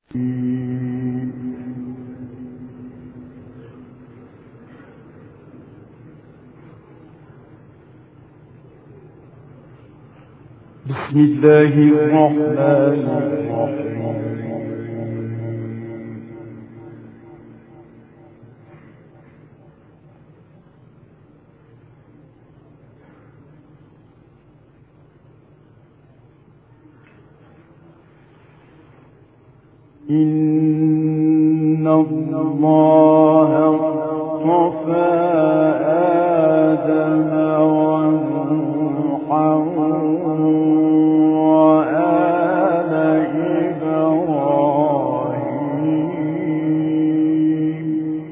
بسم الله الرحمن الرحيم. إن الله اصطفى آدم ونوحا وآل إبراهيم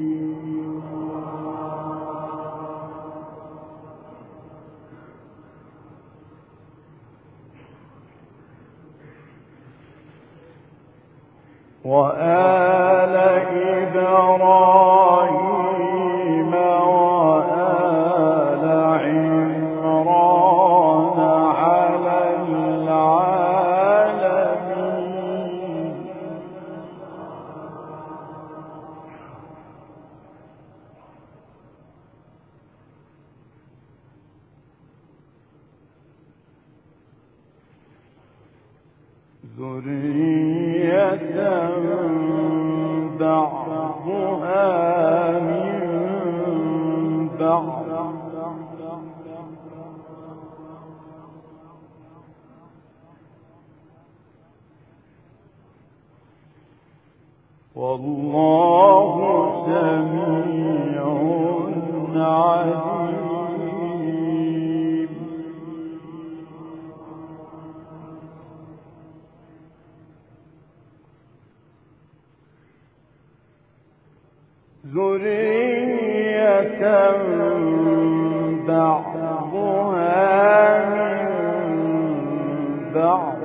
وآل عمران على العالمين. ذرية بعضها من بعض والله سميع عليم. ذرية بعضها من بعض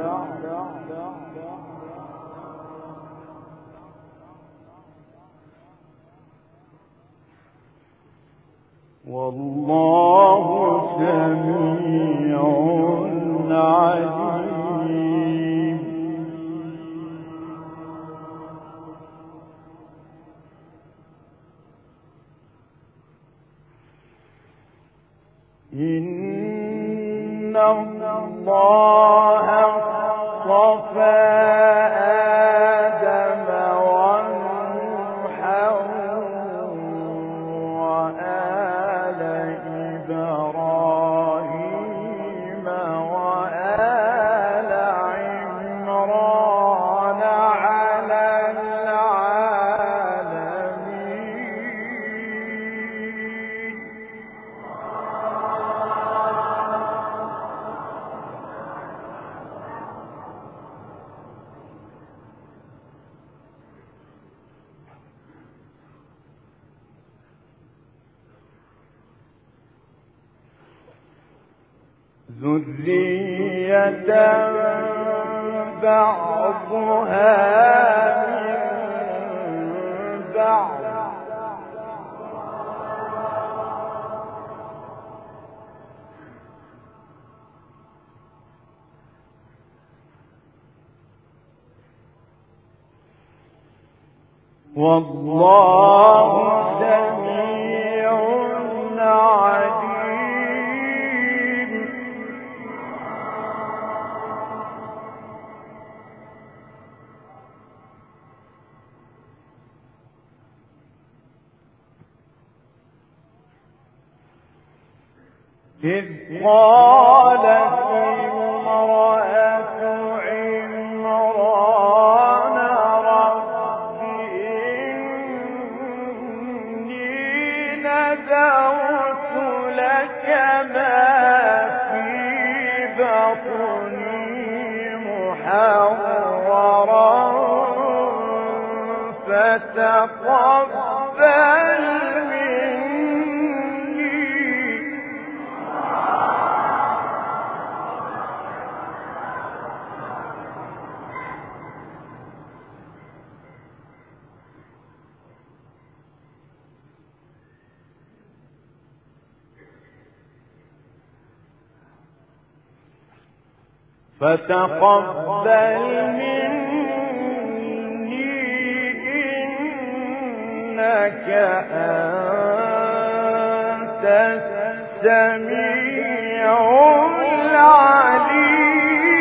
والله سميع عليم. إن الله اصطفى آدم ونوحا وآل إبراهيم وآل عمران على العالمين. ذرية بعضها من بعض والله سميع عليم. إذ قالت امرأة عمران رب إني نذرت لك ما في بطني محررا فتقبل فتقبل مني أنت السميع العليم.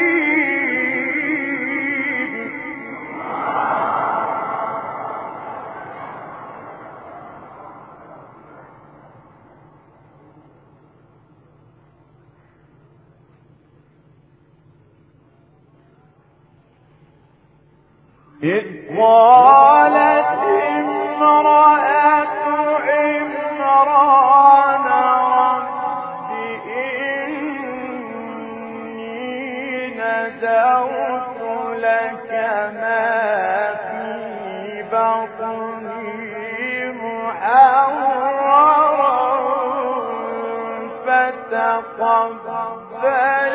إذ قالت امرأة عمران رب إني نذرت لك ما في بطني محررا فتقبل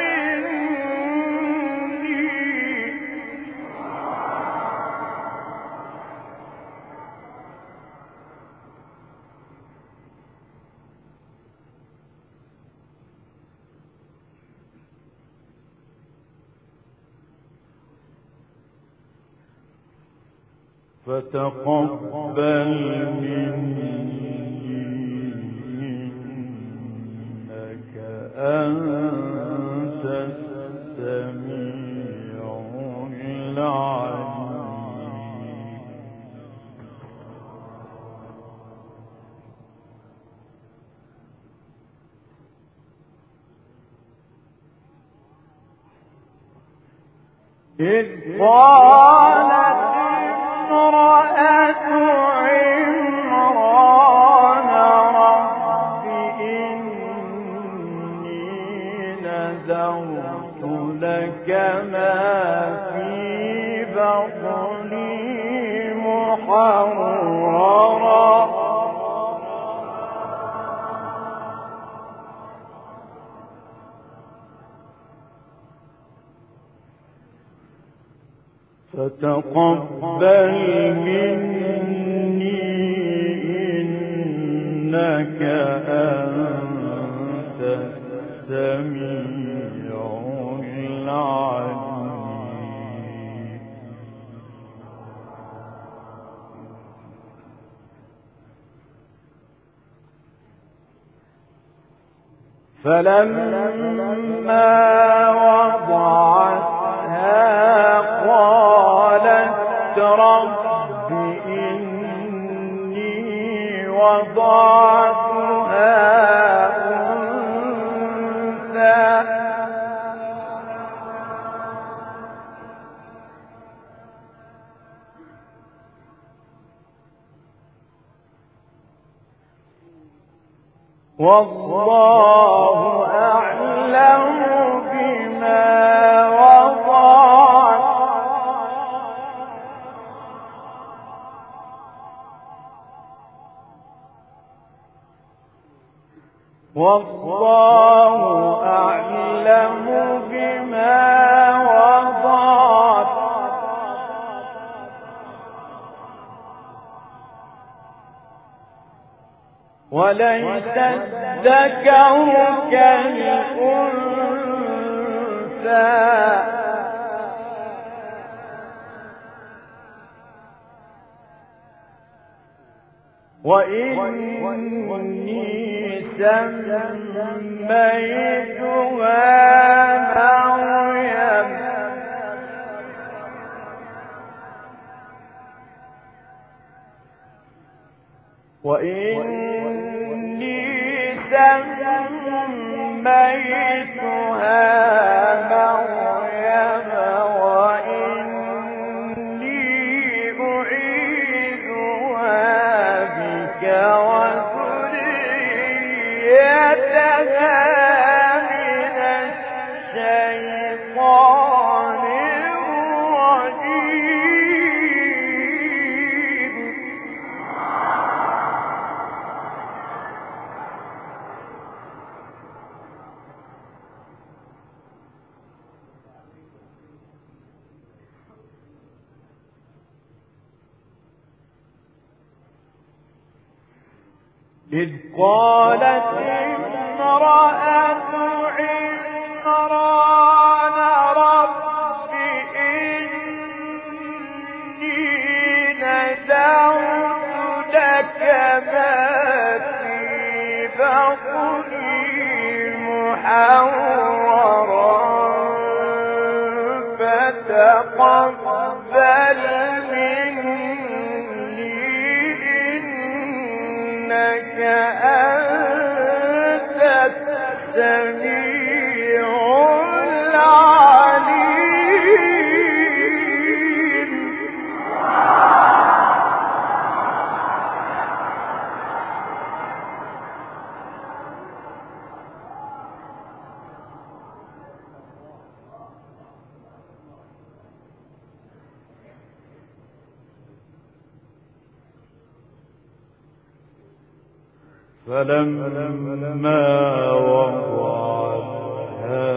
فتقبل مني إنك أنت السميع العليم. إذ قالت امرأة عمران رب إني نذرت لك ما في بطني محررا فتقبل مني إنك أنت السميع العليم. فلما وضعتها قالت رب إني وضعتها أنثى والله أعلم بما وضعت والله أعلم بما وضعت وليس الذكر كالأنثى وإني سميتها مريم وإني سميتها مريم وإني أعيذها بك وذريتها من الشيطان الرجيم. إذ قالت امرأة عمران رب إني نذرت ببغي محررا فتقبل مني إنك أنت السميع العليم. فلما وضعتها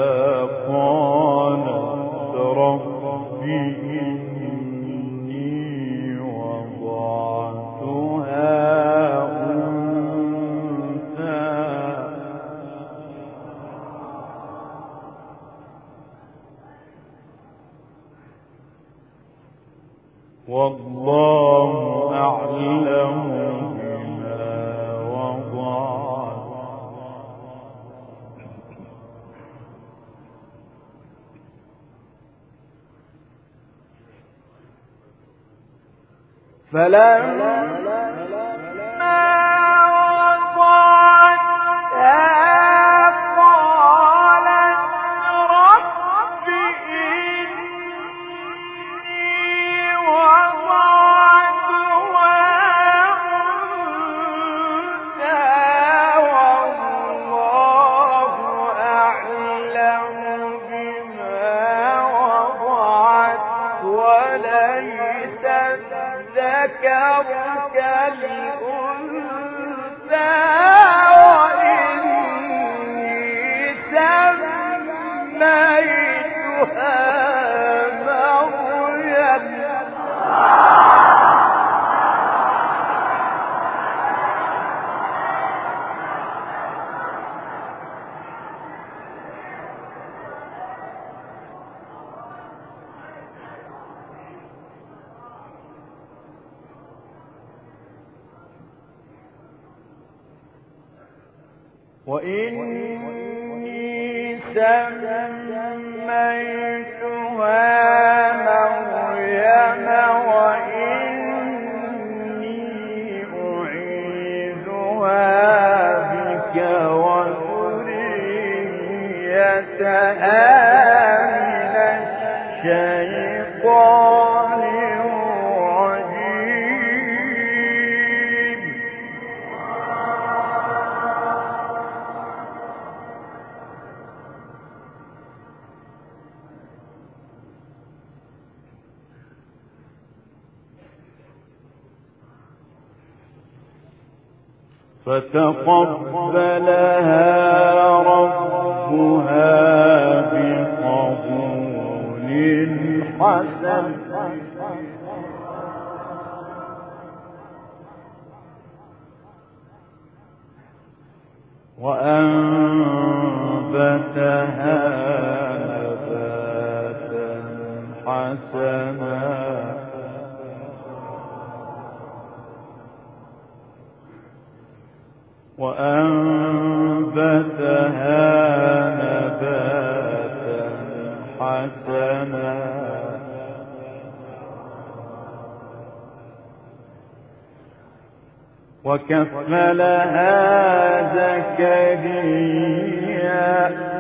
قالت رب إني وضعتها أنثى والله أعلم فلما وضعتها قالت رب إني وضعتها أنثى والله أعلم بما وضعت وليس الذكر كالأنثى وإني سميتها مريم وإني سميتها مريم وإني أعيذها بك وذريتها من الشيطان الرجيم. فتقبلها ربها بقبول حسن وأنبتها نباتا حسنا وكفلها زكريا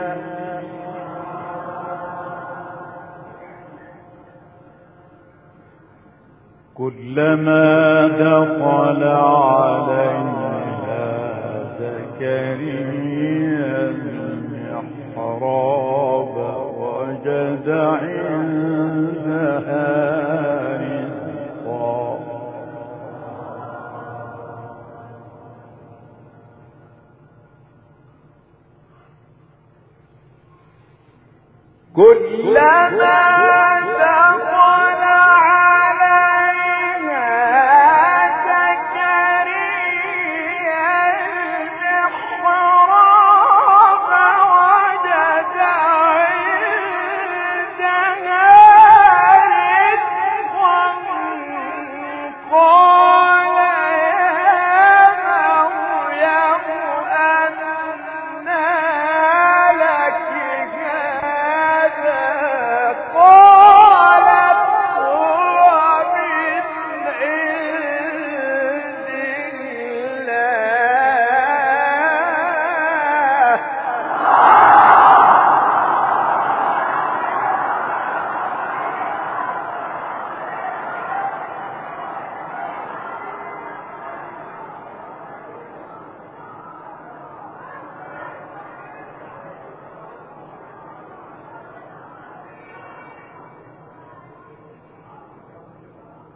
كلما دخل عليها زكريا المحراب وجد عندها رزقا كلما دخل عليها زكريا المحراب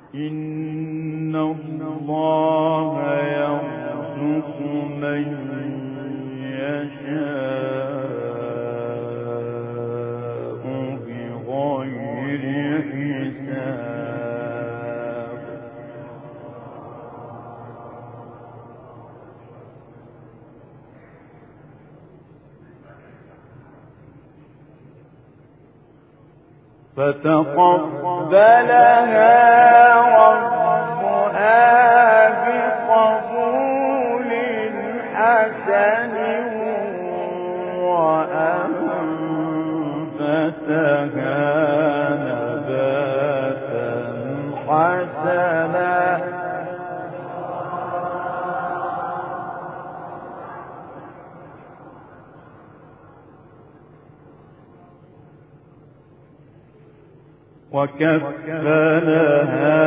إن الله يرزق من يشاء بغير حساب فتقبلها ربها بقبول حسن وأنبتها نباتا حسنا وكفلها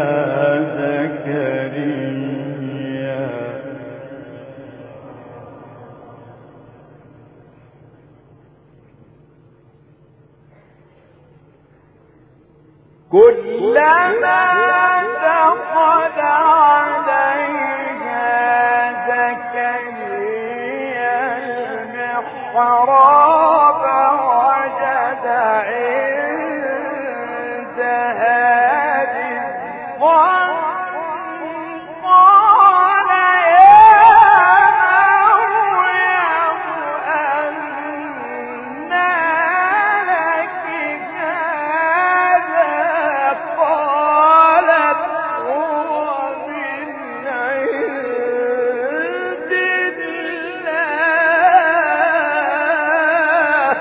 زكريا كلما دخل عليها زكريا المحراب وجد عندها رزقا قال يا مريم أنى لك هذا قالت هو من عند الله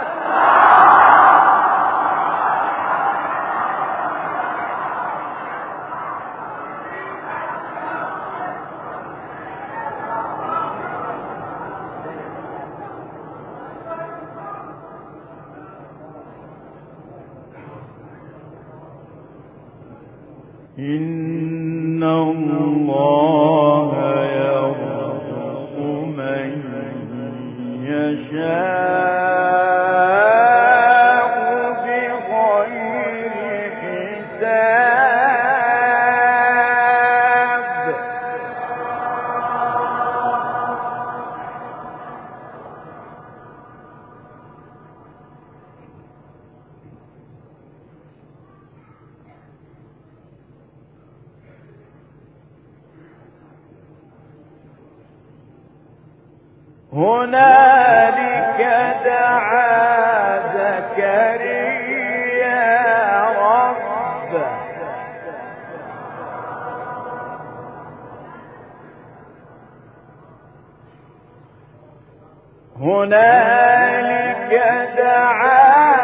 إن الله يرزق من يشاء بغير حساب هنالك دعا زكريا ربه هنالك دعا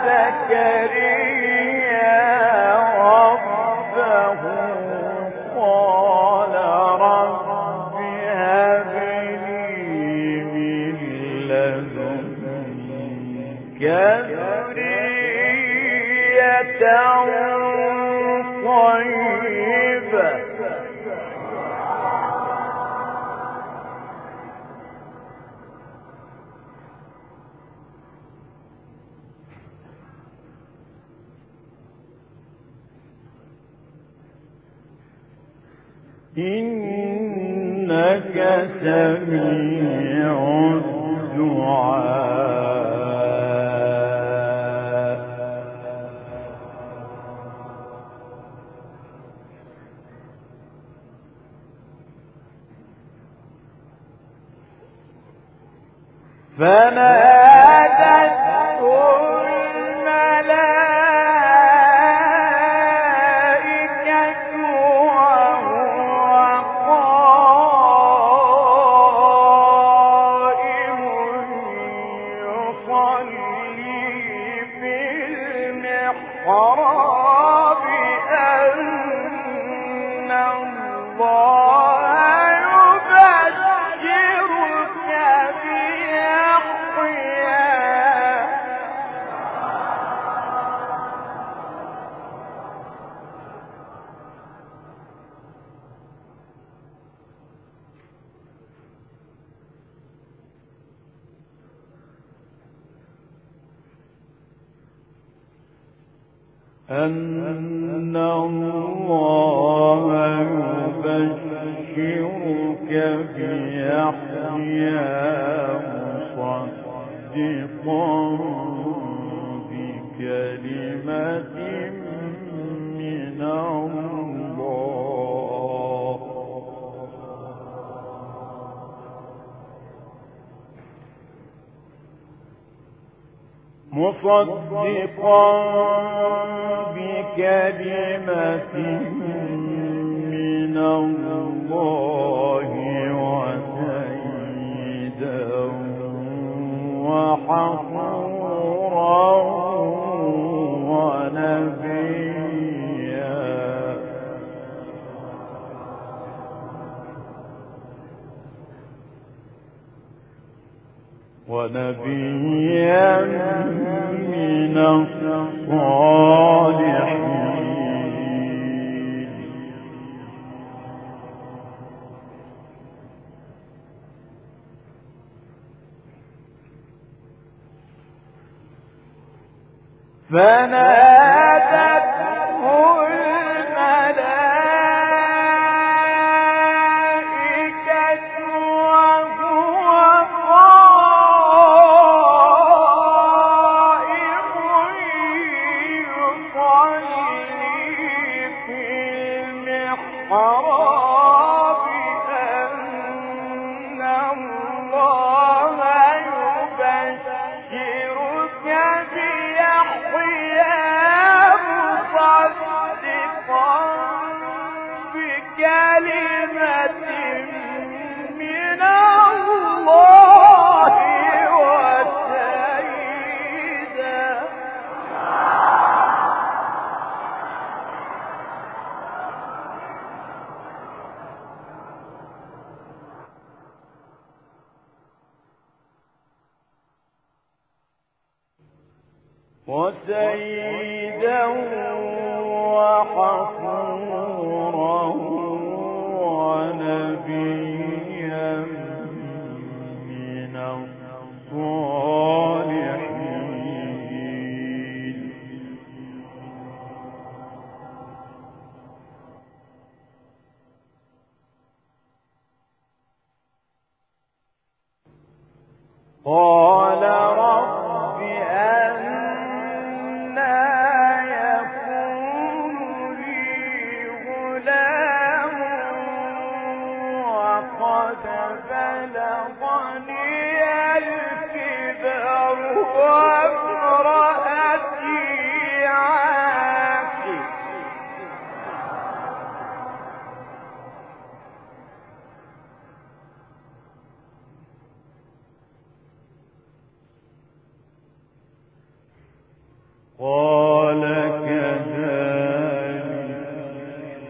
زكريا ربه قال رب هب لي من لدنك ذرية طيبة إنك سميع الدعاء فنادته الملائكة وهو قائم يصلي في المحراب أن الله يبشرك بيحيى أن الله يبشرك بيحيى مصدقا بكلمة من الله وسيدا وحصورا ونبيا من الصالحين فنادته الملائكة وهو قائم يصلي في المحراب أن الله يبشرك بيحيى مصدقا بكلمة من الله وسيدا وحصورا ونبيا من الصالحين قال رب أنى يكون لي غلام وقد بلغني الكبر وامرأتي عاقر قال كذلك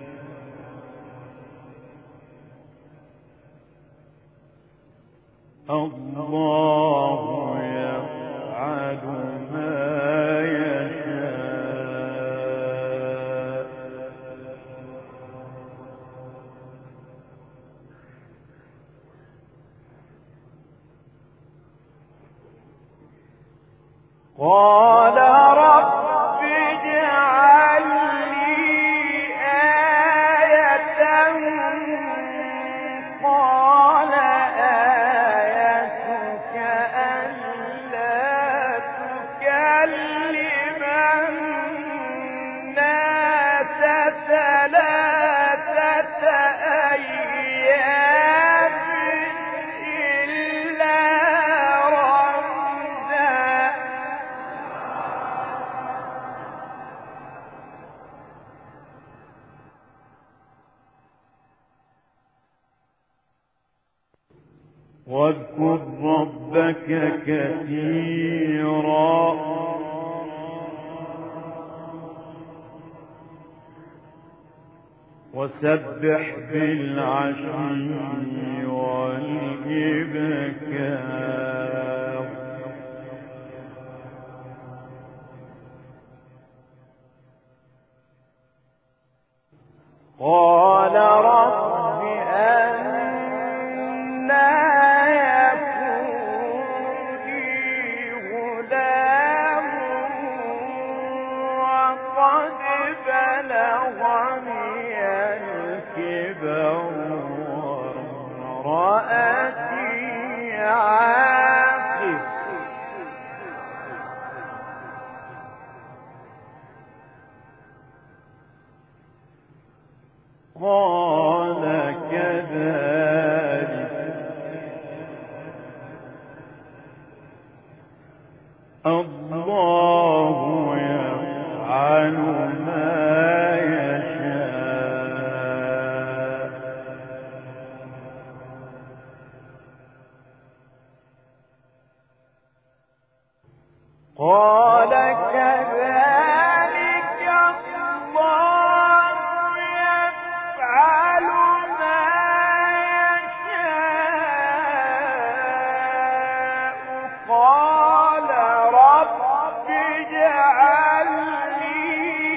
الله يفعل ما يشاء قال رب اجعل لي آية قال آيتك ألا تكلم الناس ثلاثة أيام إلا رمزا واذكر ربك كثيرا وسبح بالعشي والإبكار قال رب أنى يكون لي غلام وقد بلغني الكبر وامرأتي عاقر قال كذلك الله يفعل ما يشاء قال كذلك الله يفعل ما يشاء قال رب اجعل لي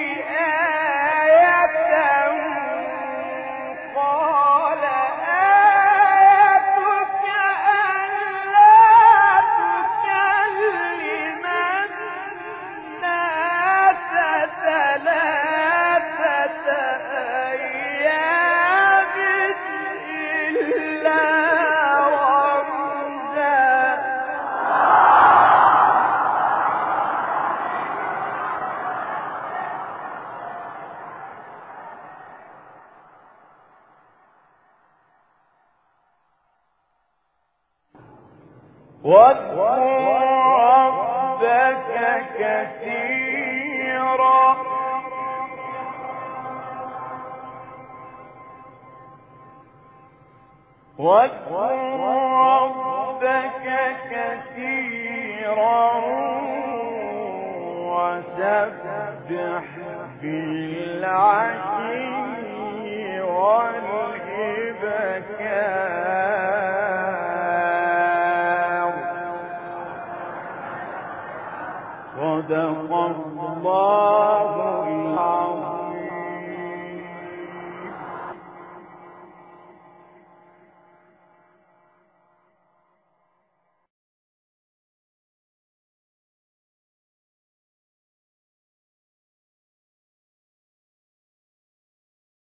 آية قال آيتك ألا تكلم الناس ثلاثة أيام إلا رمزا واذكر ربك كثيرا واذكر ربك كثيرا وسبح بالعشي والإبكار صدق الله